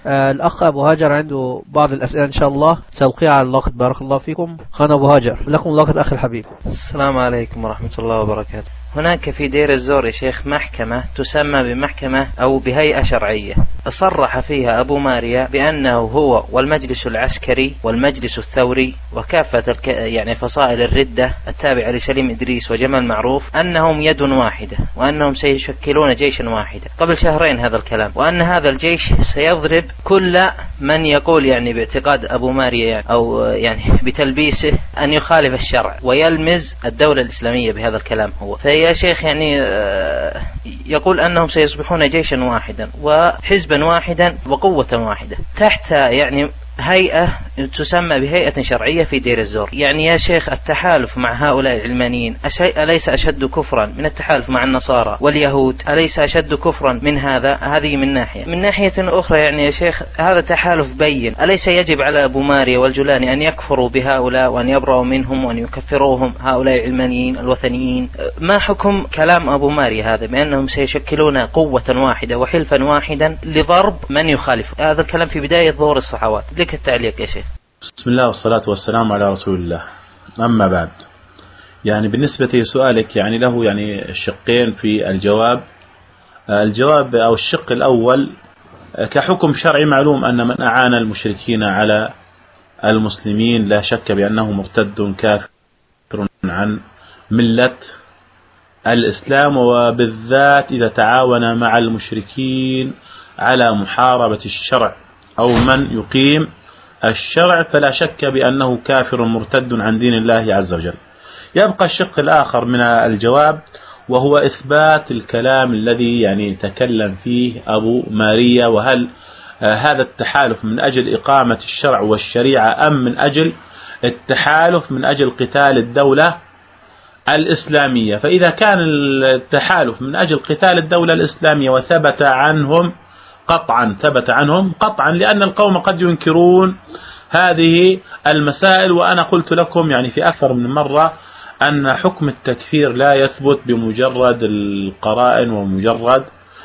الأخ أبو هاجر عنده بعض الأسئلة إن شاء الله سألقيها على اللاقط. بارك الله فيكم. خان أبو هاجر، لكم اللاقط أخي الحبيب. السلام عليكم ورحمة الله وبركاته. هناك في دير الزور يا شيخ محكمة تسمى بمحكمة أو بهيئة شرعية، صرح فيها أبو ماريا بأنه هو والمجلس العسكري والمجلس الثوري وكافة يعني فصائل الردة التابعة لسليم إدريس وجمال معروف أنهم يد واحدة، وأنهم سيشكلون جيشا واحدا قبل شهرين هذا الكلام، وأن هذا الجيش سيضرب كل من يقول يعني باعتقاد أبو ماريا يعني أو يعني بتلبيسه أن يخالف الشرع ويلمز الدولة الإسلامية بهذا الكلام. هو يا شيخ يعني يقول أنهم سيصبحون جيشا واحدا وحزبا واحدا وقوة واحدة تحت يعني هيئة تسمى بهيئة شرعية في دير الزور. يعني يا شيخ التحالف مع هؤلاء العلمانيين أليس أشد كفرا من التحالف مع النصارى واليهود؟ أليس أشد كفرا من هذا؟ هذه من ناحية. من ناحية أخرى يعني يا شيخ هذا تحالف بين. أليس يجب على أبو ماريا والجولاني أن يكفروا بهؤلاء وأن يبرأوا منهم وأن يكفروهم هؤلاء العلمانيين الوثنيين؟ ما حكم كلام أبو ماريا هذا بأنهم سيشكلون قوة واحدة وحلفا واحدا لضرب من يخالف؟ هذا الكلام في بداية ظهور الصحوات. لك التعليق يا شيخ. بسم الله والصلاة والسلام على رسول الله. أما بعد، يعني بالنسبة لسؤالك يعني له يعني شقين في الجواب. الجواب أو الشق الأول كحكم شرعي معلوم أن من أعان المشركين على المسلمين لا شك بأنه مرتد كافر عن ملة الإسلام، وبالذات إذا تعاون مع المشركين على محاربة الشرع أو من يقيم الشرع فلا شك بأنه كافر مرتد عن دين الله عز وجل. يبقى الشق الآخر من الجواب وهو إثبات الكلام الذي يعني تكلم فيه أبو ماريا، وهل هذا التحالف من أجل إقامة الشرع والشريعة أم من أجل التحالف من أجل قتال الدولة الإسلامية. فإذا كان التحالف من أجل قتال الدولة الإسلامية وثبت عنهم قطعا لأن القوم قد ينكرون هذه المسائل، وأنا قلت لكم يعني في أكثر من مرة أن حكم التكفير لا يثبت بمجرد القرائن ومجرد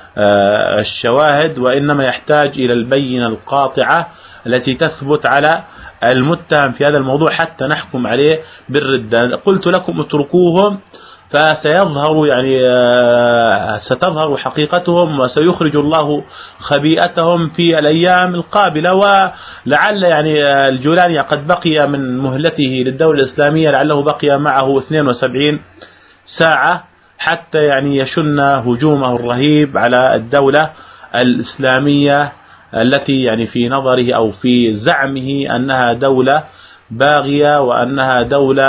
الشواهد، وإنما يحتاج إلى البينة القاطعة التي تثبت على المتهم في هذا الموضوع حتى نحكم عليه بالردة. قلت لكم اتركوهم فسيظهر يعني ستظهر حقيقتهم وسيخرج الله خبيئتهم في الأيام القابلة. ولعل يعني الجولاني قد بقي من مهلته للدولة الإسلامية لعله بقي معه 72 ساعة حتى يعني يشن هجومه الرهيب على الدولة الإسلامية التي يعني في نظره أو في زعمه أنها دولة باغية وأنها دولة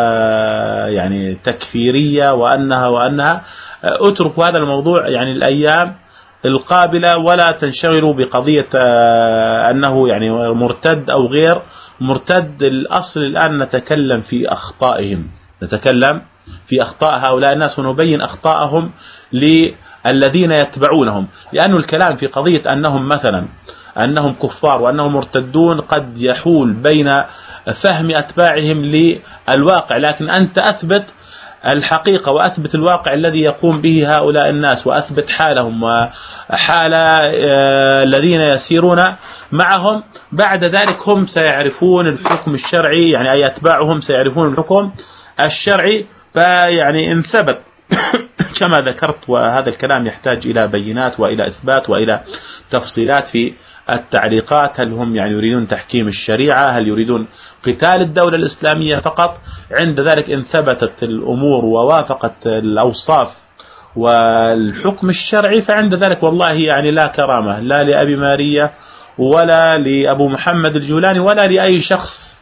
يعني تكفيرية وأنها اتركوا هذا الموضوع يعني الأيام القابلة ولا تنشغلوا بقضية أنه يعني مرتد أو غير مرتد. الأصل الآن نتكلم في أخطائهم، نتكلم في أخطاء هؤلاء الناس ونبين أخطاءهم للذين يتبعونهم، لأن الكلام في قضية أنهم مثلا أنهم كفار وأنهم مرتدون قد يحول بين فهم أتباعهم للواقع، لكن أنت أثبت الحقيقة وأثبت الواقع الذي يقوم به هؤلاء الناس وأثبت حالهم وحال الذين يسيرون معهم. بعد ذلك هم سيعرفون الحكم الشرعي، يعني أي أتباعهم سيعرفون الحكم الشرعي. فيعني إن ثبت كما ذكرت، وهذا الكلام يحتاج إلى بينات وإلى إثبات وإلى تفصيلات في التعليقات، هل هم يعني يريدون تحكيم الشريعة، هل يريدون قتال الدولة الإسلامية فقط. عند ذلك إن ثبتت الأمور ووافقت الأوصاف والحكم الشرعي فعند ذلك والله يعني لا كرامة لا لأبي ماريا ولا لأبو محمد الجولاني ولا لأي شخص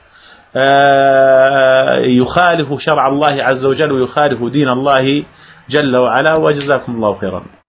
يخالف شرع الله عز وجل ويخالف دين الله جل وعلا. وجزاكم الله خيرا.